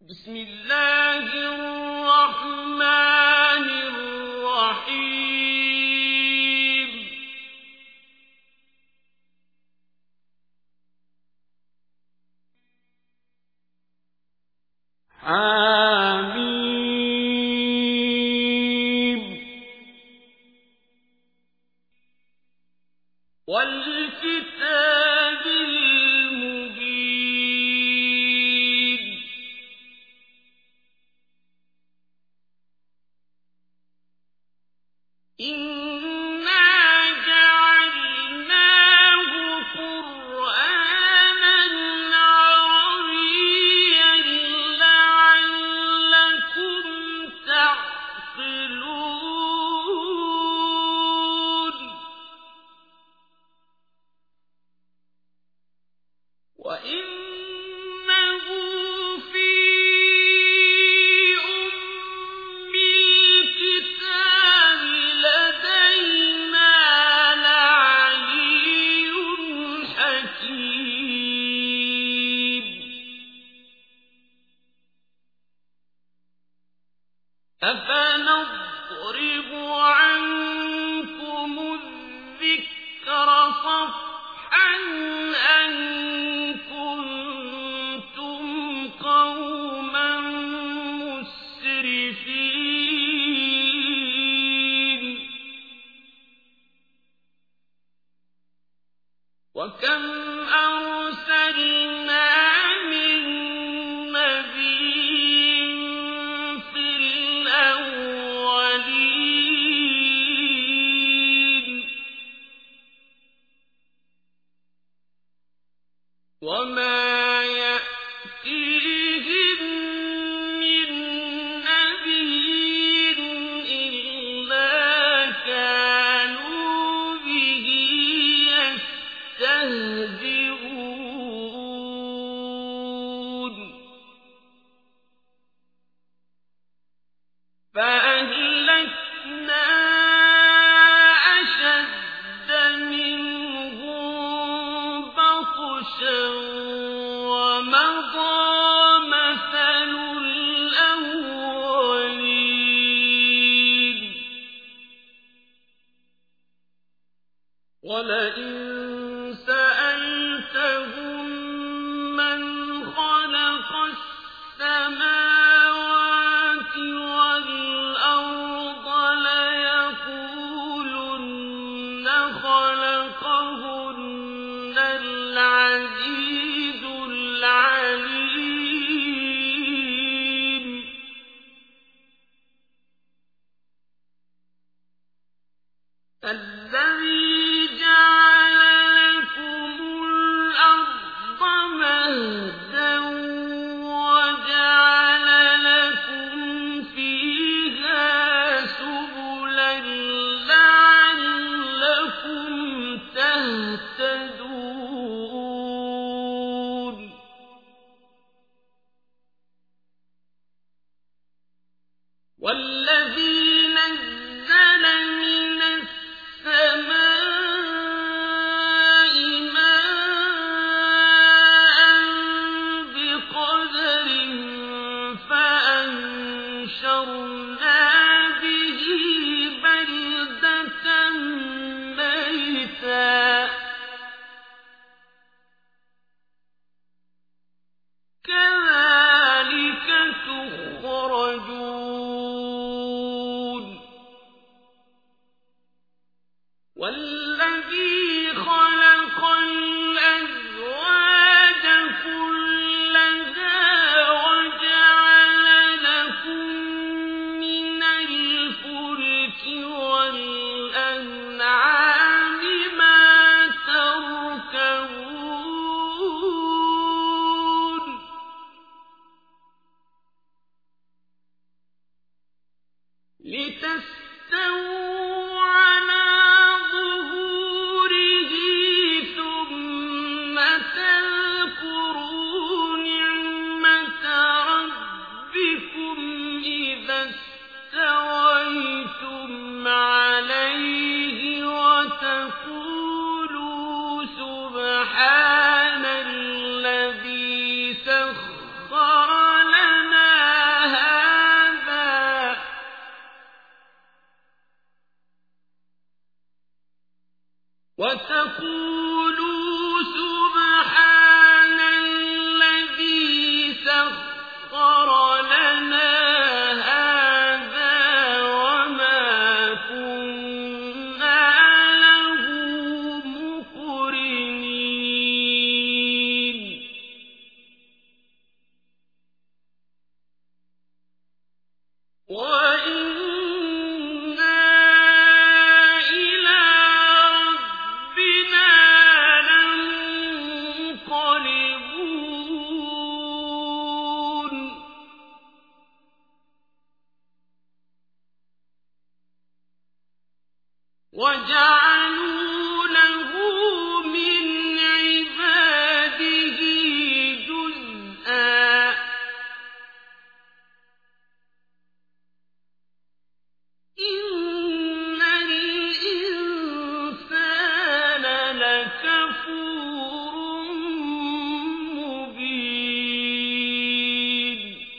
بسم الله الرحمن الرحيم حميم والكتاب المبين إنا جعلناه قرآنا عربيا لعلكم تعقلون وإنه في أم الكتاب لدينا لعلي حكيم أفنضرب عنكم الذكر صفحا أن كنتم قوما مسرفين وكم أرسلنا من نبي في الأولين وما يأتيهم من نبي إلا كانوا به يستهزئون فأهلكنا أشد منهم بطشا ومضى مثل الأولين ولئن سألتهم من خلق السماوات والأرض ليقولن خلقهن العزيز العليم الذي جعل لكم الأرض مهدا وجعل لكم فيها سبلا لعلكم تهتدون والذي نزل من السماء ماء بقدر فأنشرنا به بلدة ميتا كذلك تخرجون والذي خلق الأزواج كلها وجعل لكم من الفلك والأنعام ما تركبون لتستووا على ظهوره ثم تذكروا نعمة ربكم إذا استويتم عليه وتقولوا سبحان الذي سخر لنا وَيَقُولُوا سُبْحَانَ الَّذِي سَخَّرَ لَنَا هَٰذَا وَمَا كُنَّا لَهُ مُقْرِنِينَ وَإِنَّا إِلَىٰ رَبِّنَا لَمُنقَلِبُونَ وَجَعَلُوا لَهُ مِنْ عِبَادِهِ جُزْءًا إِنَّ الْإِنسَانَ لَكَفُورٌ مُّبِينٌ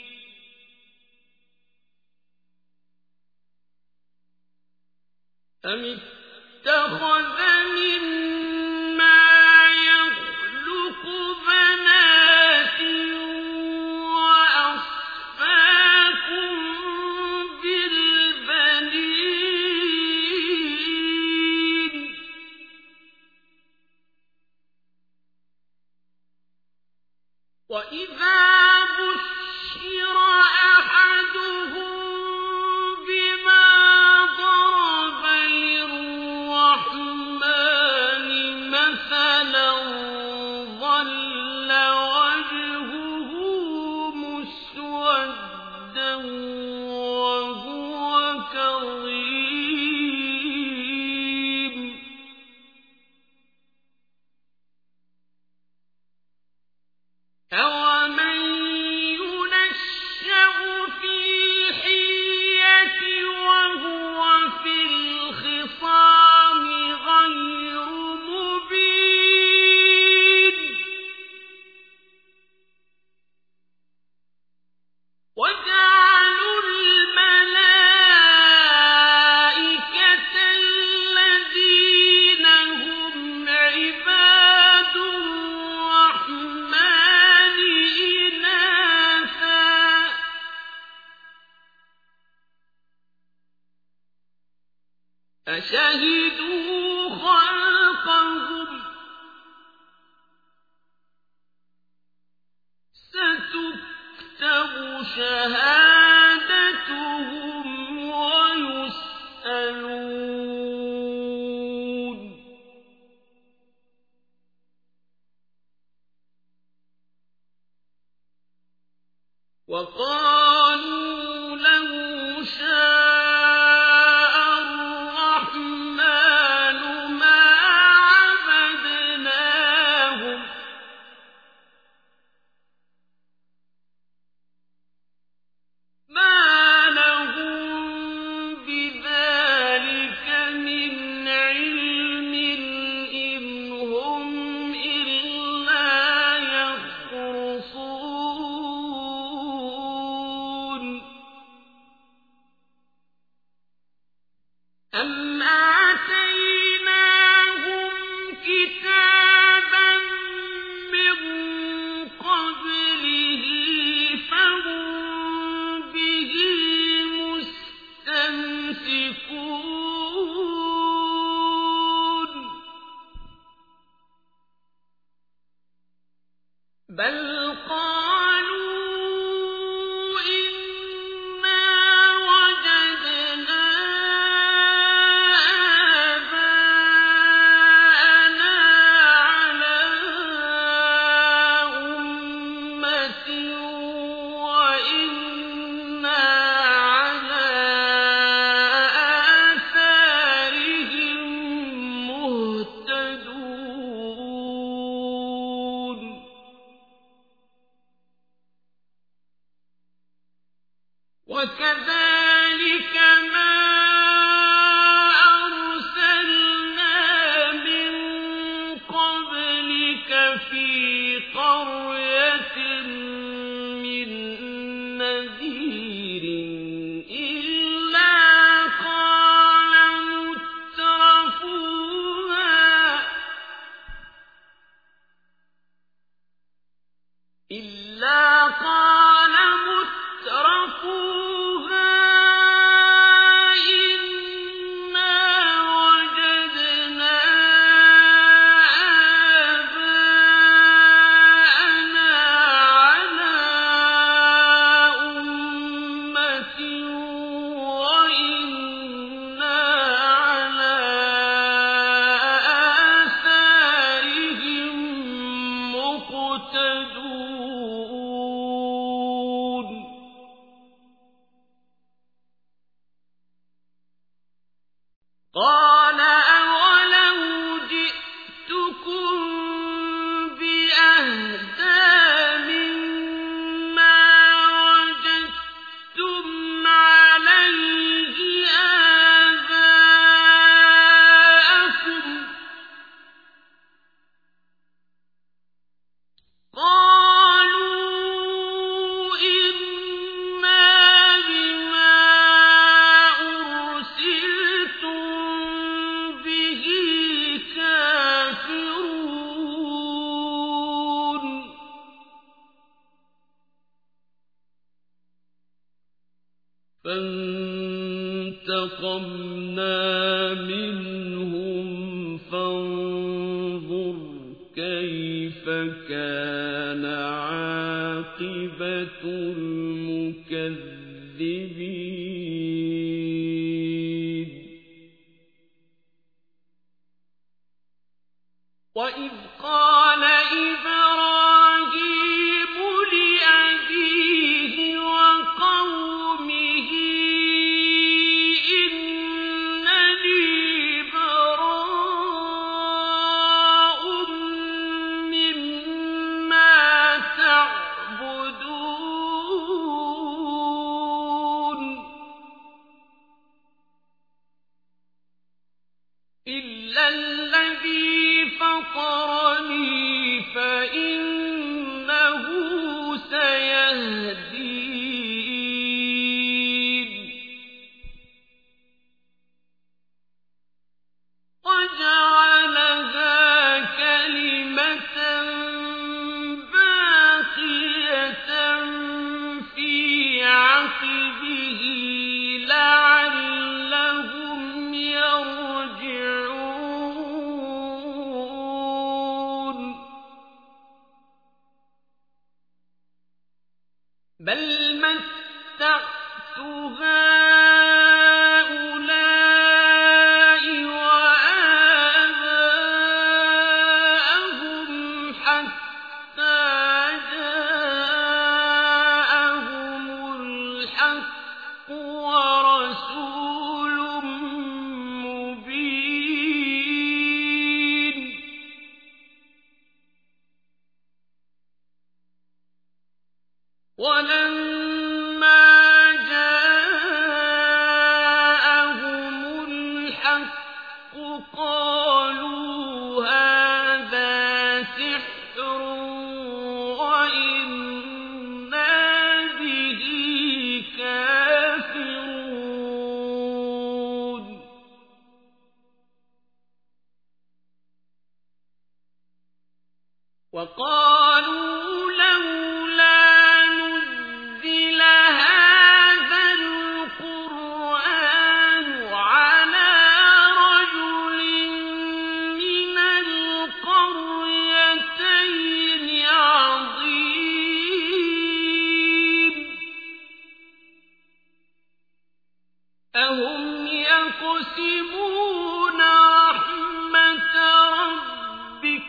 أَمِ اتَّخَذَ مِمَّا يَخْلُقُ بَنَاتٍ وَأَصْفَاكُم بِالْبَنِينَ وَإِذَا بُشِّرَ أَحَدُهُم بِمَا ضَرَبَ لِلرَّحْمَٰنِ مَثَلًا ظَلَّ وَجْهُهُ مُسْوَدًّا وَهُوَ كَظِيمٌ أَوَمَن يُنَشَّأُ فِي الْحِلْيَةِ وَهُوَ فِي الْخِصَامِ غَيْرُ مُبِينٍ وَجَعَلُوا الْمَلَائِكَةَ الَّذِينَ هُمْ عِبَادُ الرَّحْمَٰنِ إِنَاثًا أَشَهِدُوا خَلْقَهُمْ ۚ سَتُكْتَبُ شَهَادَتُهُمْ وَيُسْأَلُونَ وَقَالُوا لَوْ شَاءَ الرَّحْمَٰنُ مَا عَبَدْنَاهُم مَّا لَهُم بِذَٰلِكَ مِنْ عِلْمٍ إِنْ هُمْ إِلَّا يَخْرُصُونَ أَمْ آتَيْنَاهُمْ كِتَابًا مِّن قَبْلِهِ فَهُم بِهِ مُسْتَمْسِكُونَ بَلْ قَالُوا إِنَّا وَجَدْنَا آبَاءَنَا عَلَىٰ أُمَّةٍ وَإِنَّا عَلَىٰ آثَارِهِم مُّهْتَدُونَ وَكَذَٰلِكَ مَا أَرْسَلْنَا مِن قَبْلِكَ فِي قَرْيَةٍ مِّن نَّذِيرٍ إِلَّا قَالَ مُتْرَفُوهَا فانتقمنا منهم فانظر كيف كان عاقبة المكذبين وإذ قال إبراهيم لأبيه وقومه إنني براء مما تعبدون إلا الذي فطرني فإنه سيهدين وجعلها كلمة باقية في عقبه لعلهم يرجعون بل متعت هؤلاء وآباءهم حتى جاءهم الحق ورسول مبين ولما جاءهم الحق قالوا هذا سحر وإنا به كافرون وقالوا لولا نزل هذا القرآن على رجل من القريتين عظيم أهم يقسمون رحمة ربك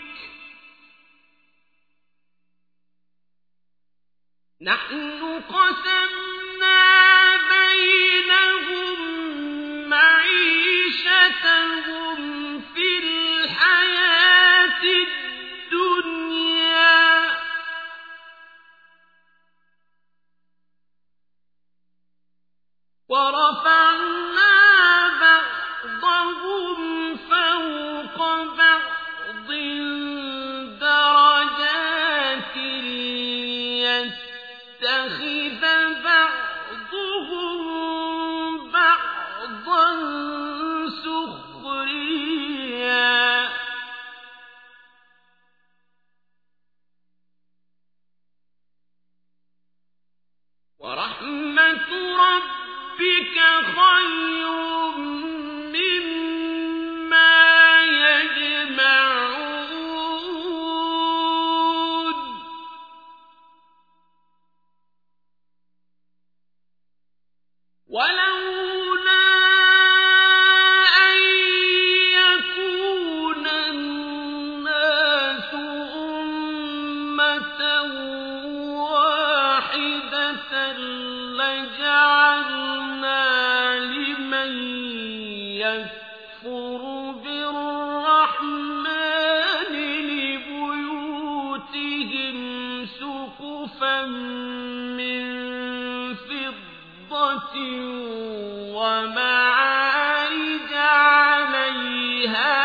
نحن قسمنا بينهم معيشتهم في الحياة الدنيا ورفعنا بعضهم فوق بعض درجات ليتخذ بعضهم بعضا سخريا ورحمة ربك خير مما يجمعون ولولا أن يكون الناس أمة واحدة لجعلنا لمن يكفر بالرحمن لبيوتهم سقفا من فضة ومعارج عليها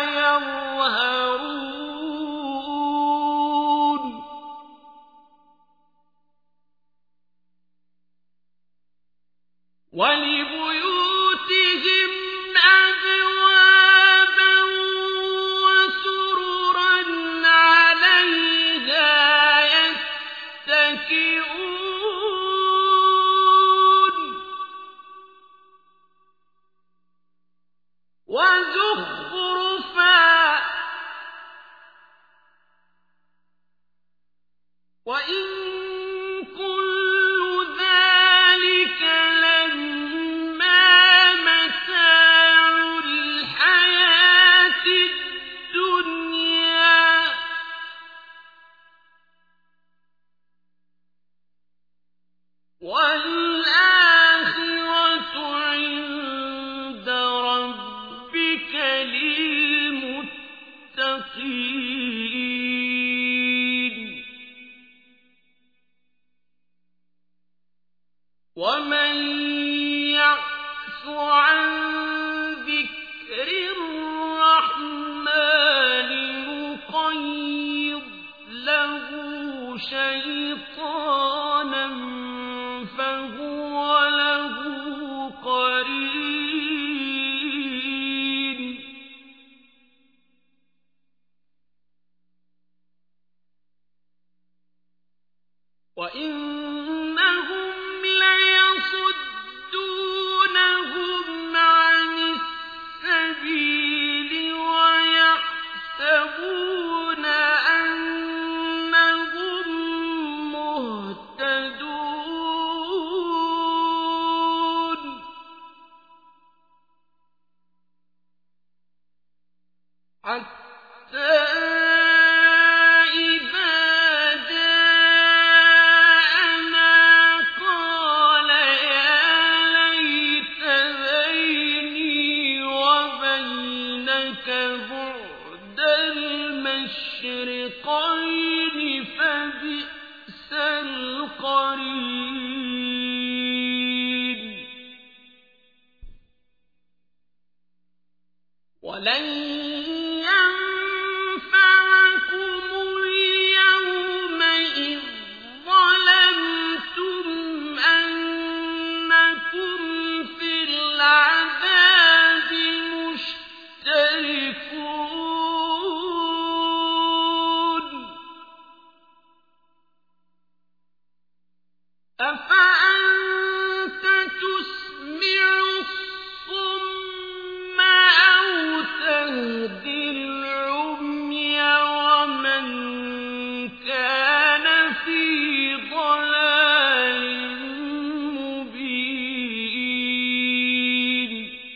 يظهرون ولبيوتهم أبوابا وسررا عليها يتكئون ومن يعش عن ذكر الرحمن نقيض له شيطانا فهو له قرين وإنهم ليصدونهم عن السبيل ويحسبون أنهم مهتدون حتى بعد المشرقين فبئس القرين ولن ينفعكم اليوم إذ ظلمتم أنكم في العذاب مشتركون أفأنت تسمع الصم أو تهدي العمي ومن كان في ضلال مبين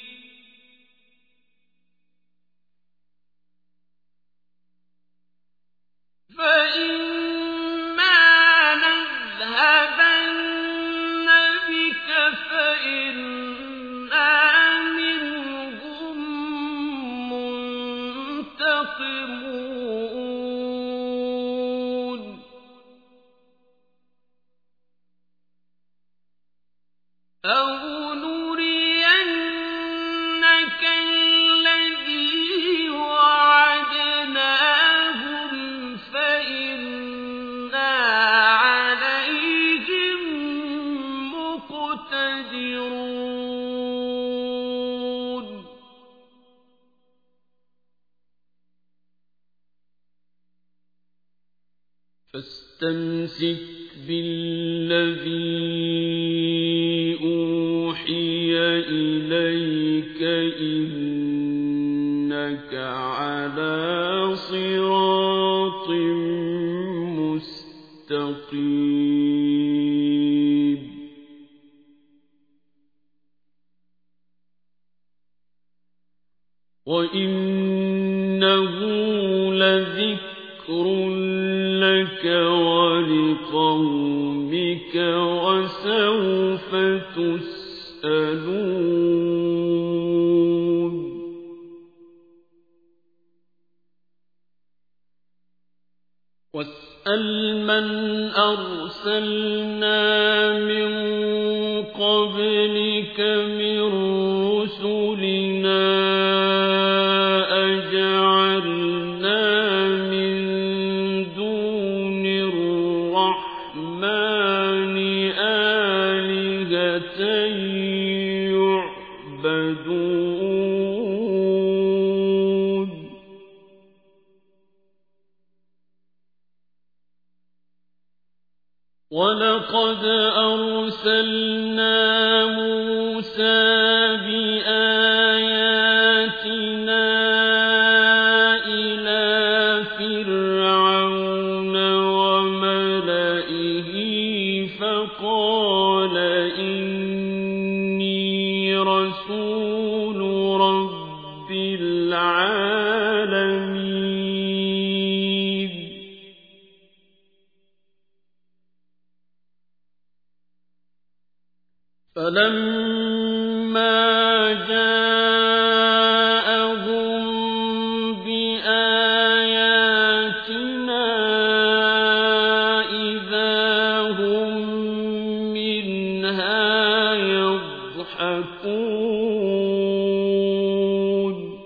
فإما نذهبن بك فإنا منهم منتقمون أو نرينك الذي وعدناهم فإنا عليهم مقتدرون فاستمسك بالذي أوحي إليك إنك على صراط مستقيم وإنه لذكر لك ولقومك وسوف تسألون واسأل من أرسلنا من قبلك من رسلنا أجعلنا من دون الرحمن آلهة يعبدون ولقد أرسلنا موسى بآياتنا إلى فرعون وملئه فقال إني رسول رب العالمين فلما جاءهم بآياتنا إذا هم منها يؤفكون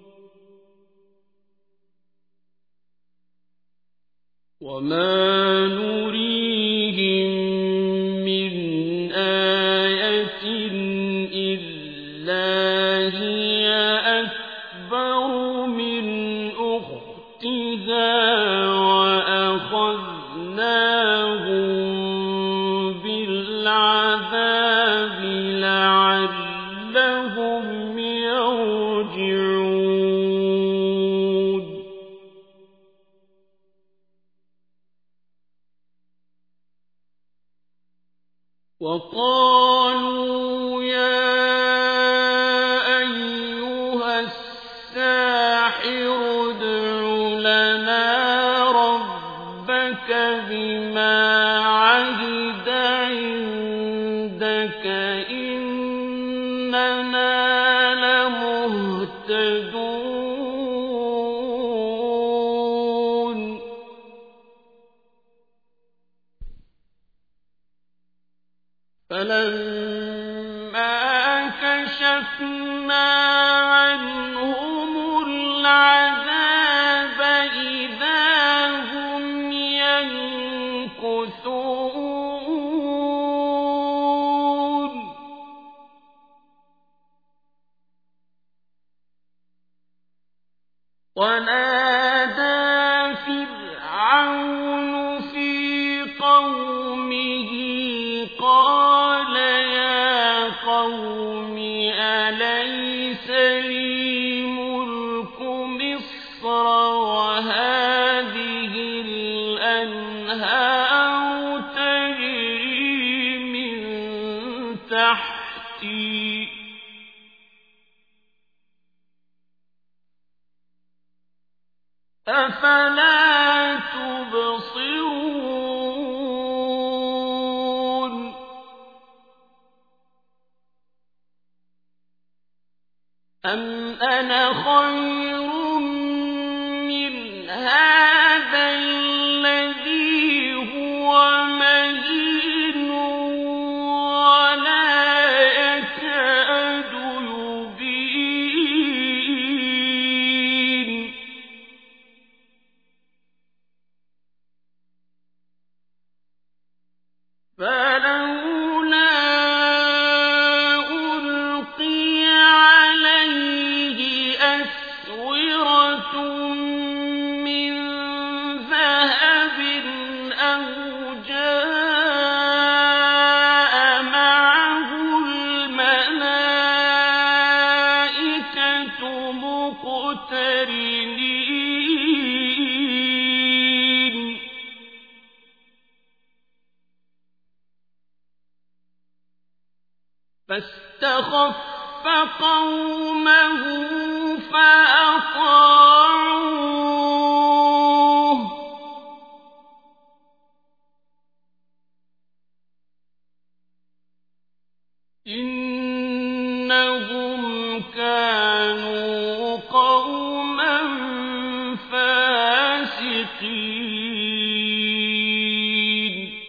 وما نريهم من آية إلا هي أكبر من أختها وأخذناهم بالعذاب لعلهم يرجعون وقالوا يا أيها الساحر ادع لنا ربك بما عهد عندك إننا لمهتدون فلما كشفنا عنهم العذاب إذا هم ينكثون ونادى فرعون في قومه قال يا قوم أليس لي ملك مصر وهذه الأنهار تجري من تحتي أفلا تبصرون أم أنا خير من هذا الذي هو مهين ولا يكاد يبين فلولا ألقي عليه أسورة من ذهب أو جاء معه الملائكة مقترنين فاستخف قومه فأطاعوه إنهم كانوا قوما فاسقين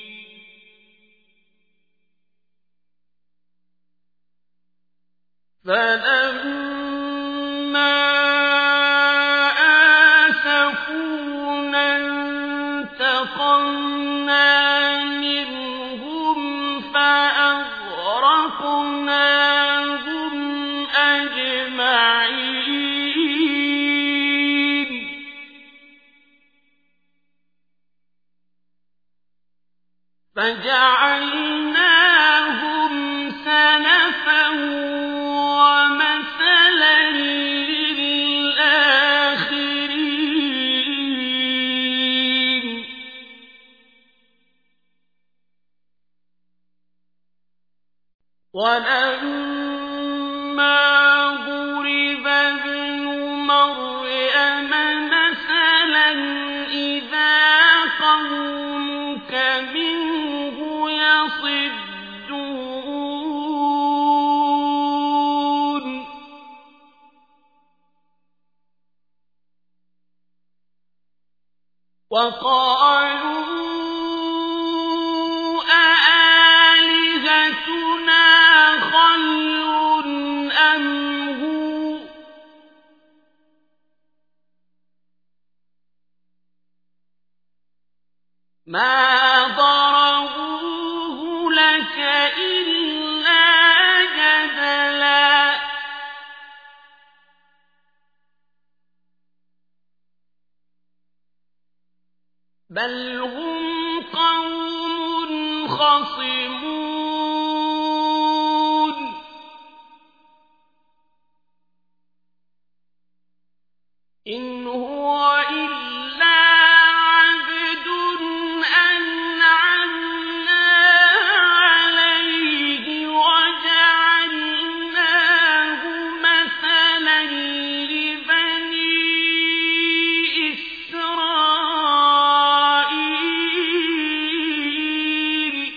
فلما آسفونا انتقمنا منهم فأغرقناهم أجمعين فجعلناهم سلفا ومثلا للآخرين ولما ضرب ابن مريم مثلا إذا قومك منه يصدون وقالوا أآلهتنا خير ما ضربوه لك إلا جدلا بل هم قوم خصمون إن هو إلا عبد أنعمنا عليه وجعلناه مثلا لبني إسرائيل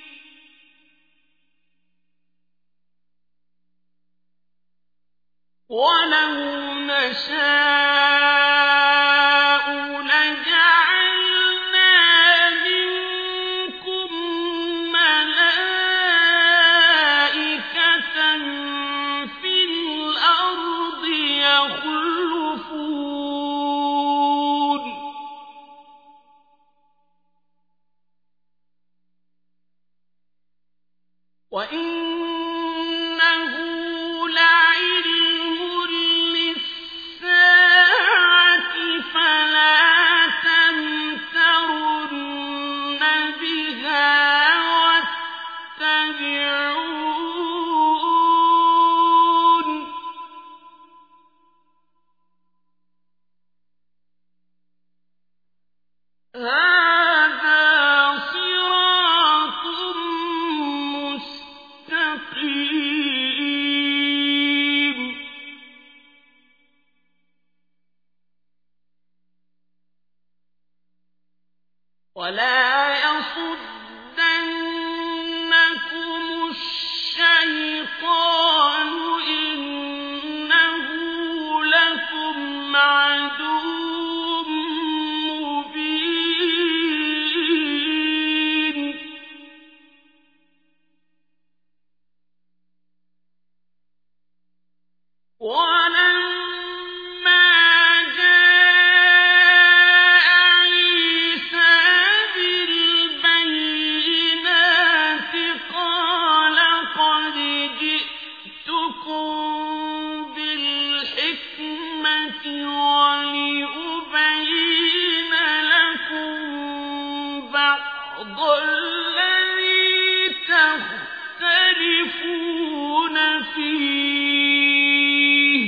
ولو نشاء لجعلنا منكم ملائكة في الأرض يخلفون وإنه لعلم للساعة فلا تمترن بها واتبعون هذا صراط مستقيم ولا يصدنكم الشيطان إنه لكم عدو مبين ولما جاء عيسى بالبينات قال قد جئتكم بالحكمة ولأبين لكم بعض الذي تختلفون فيه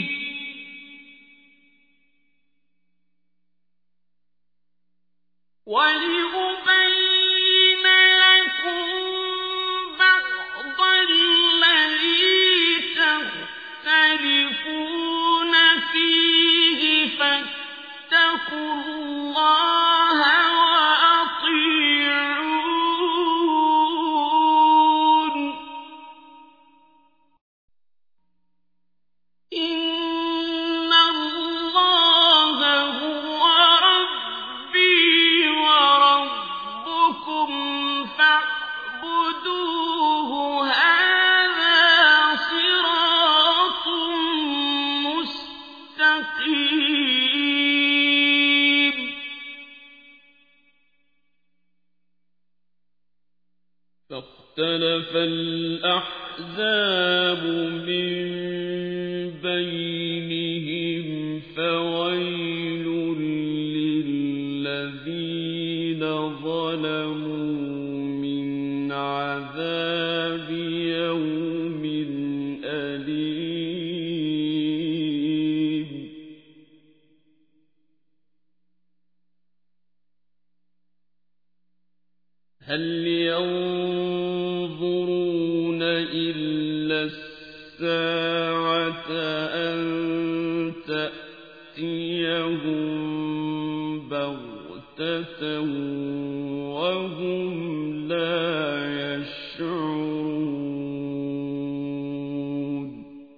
ولأبين لكم بعض الذي تختلفون فيه فاتقوا الله وأطيعون إن الله هو ربي وربكم فاعبدوه هذا صراط مستقيم فاختلف الأحزاب من بينهم فويل للذين ظلموا من عذاب يوم أليم هل ينظرون إلا الساعة أن تأتيهم بغتة وهم لا يشعرون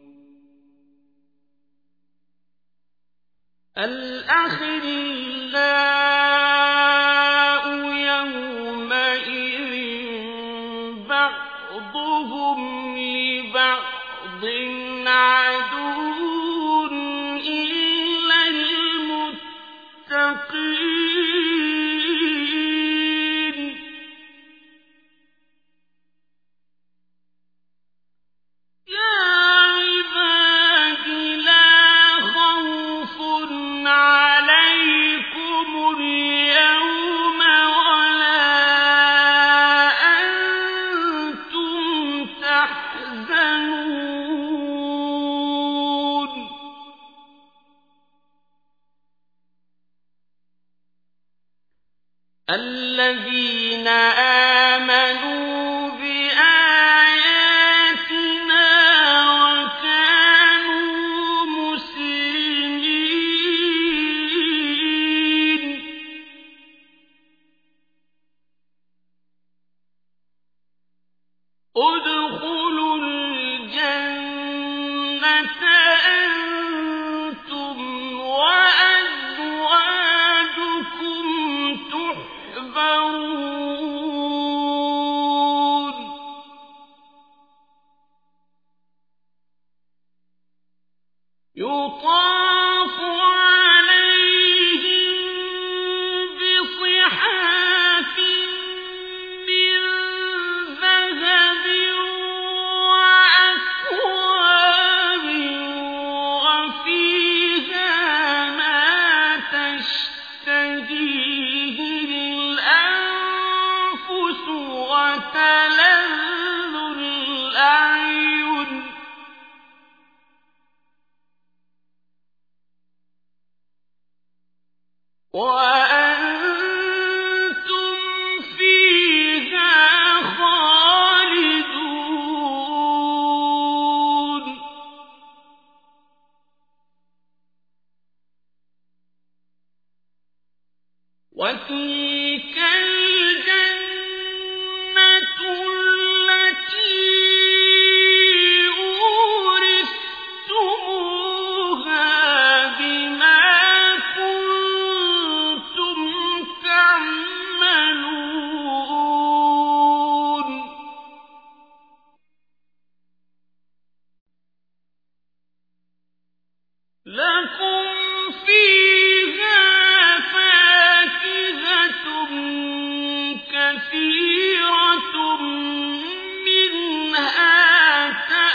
الأخلاء يومئذ بعضهم لبعض عدو إلا المتقين آمنوا بآياتنا وكانوا مسلمين ادخلوا الجنة أنتم وأزواجكم تحبرون يطاف عليهم بصحاف من ذهب وأكواب وفيها ما تشتهيه الأنفس وتلذ الأعين وأنتم فيها خالدون وتلك الجنة التي أورثتموها بما كنتم تعملون لكم فيها فاكهة كثيرة منها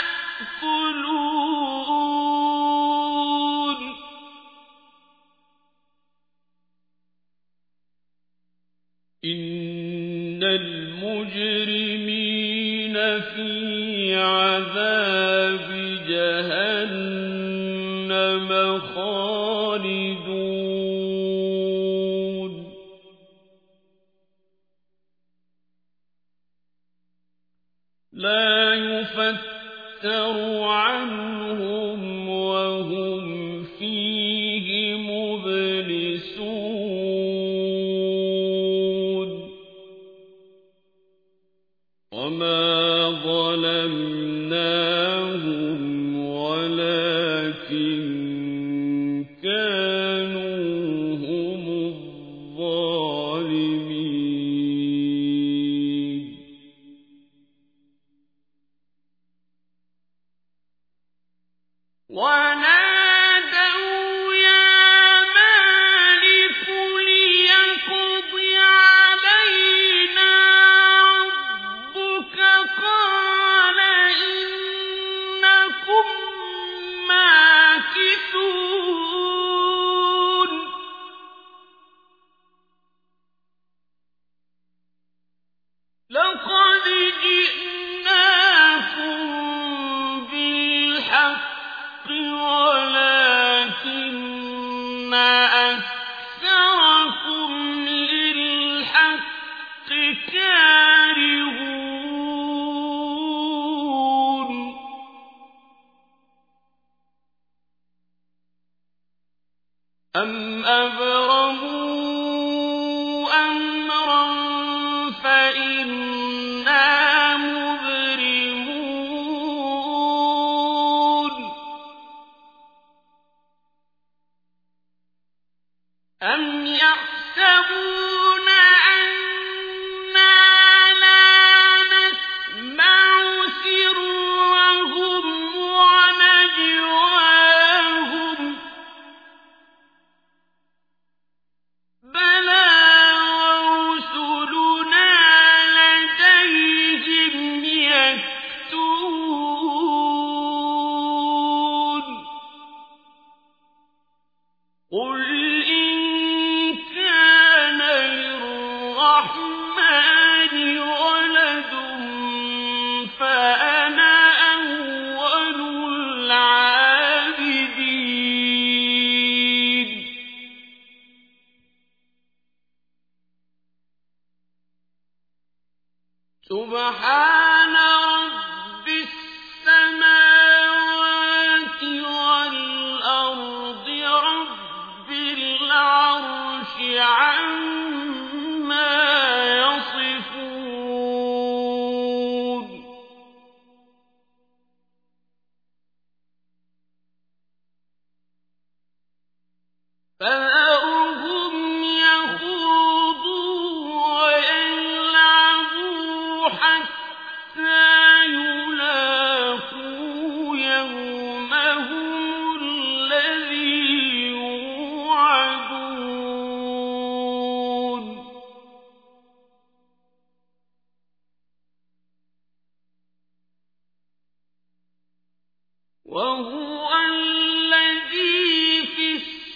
تأكلون إن المجرمين في عذاب جهنم خالدون لا يفتر عنهم وهم فيه مبلسون وما ظلمناهم ولكن كانوا هم الظالمين ونادوا يا مالك ليقض علينا ربك قال إنكم ماكثون لقد جئناكم بالحق ولكن أكثركم للحق كارهون أم أبرموا أمرا فإنا مبرمون أم يحسبون أنا لا نسمع سرهم ونجواهم وهو الذي في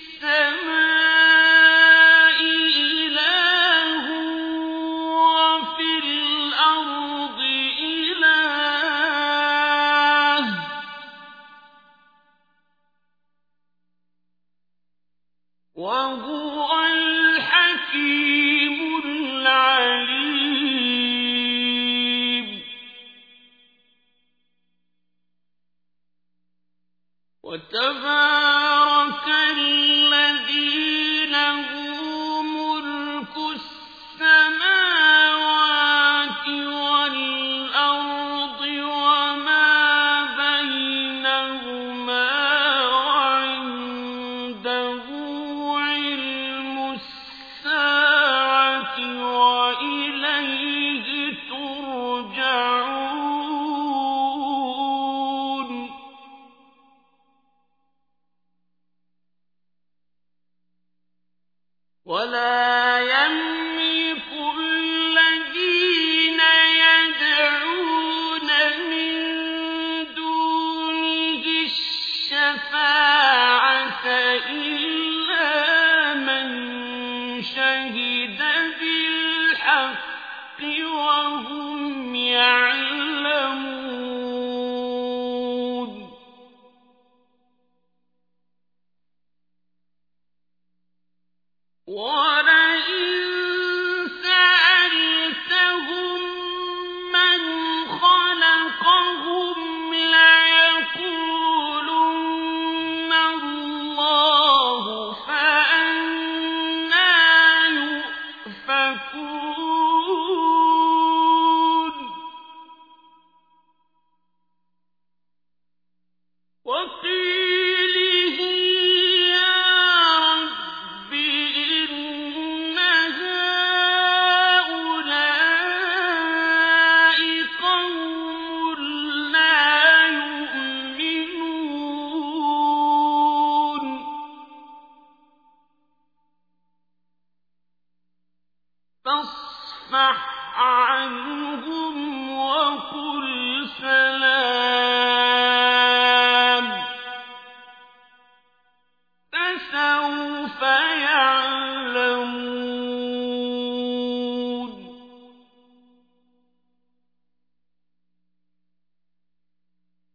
السماء إله وفي الأرض إله وهو الحكيم العليم وتبارك الذي له ملك السماوات والأرض وما بينهما وعنده علم الساعة وإليه ترجعون ولا يملك الذين يدعون من دونه الشفاعة إلا من شهد بالحق وهم يعلمون ولئن سألتهم من خلقهم ليقولن الله فأنى يؤفكون وقيله يا رب إن هؤلاء قوم لا يؤمنون فاصفح عنهم وقل سلام